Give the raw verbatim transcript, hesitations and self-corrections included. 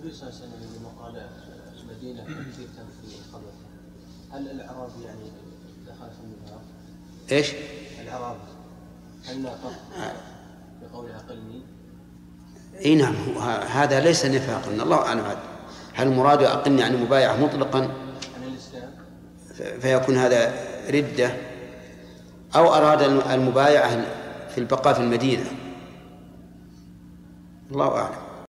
النبي صلى الله عليه وسلم لما قال المدينة كثير تنفي قبلها، هل الأعرابي يعني دخل في النفاق؟ إيش؟ الأعرابي هل نافق بقولها أقلني؟ إيه نعم، هذا ليس نفاقا، الله أعلم. هل المراد أقلني عن المبايعة مطلقا عن الإسلام فيكون هذا ردة، أو أراد المبايعة في البقاء في المدينة، الله أعلم.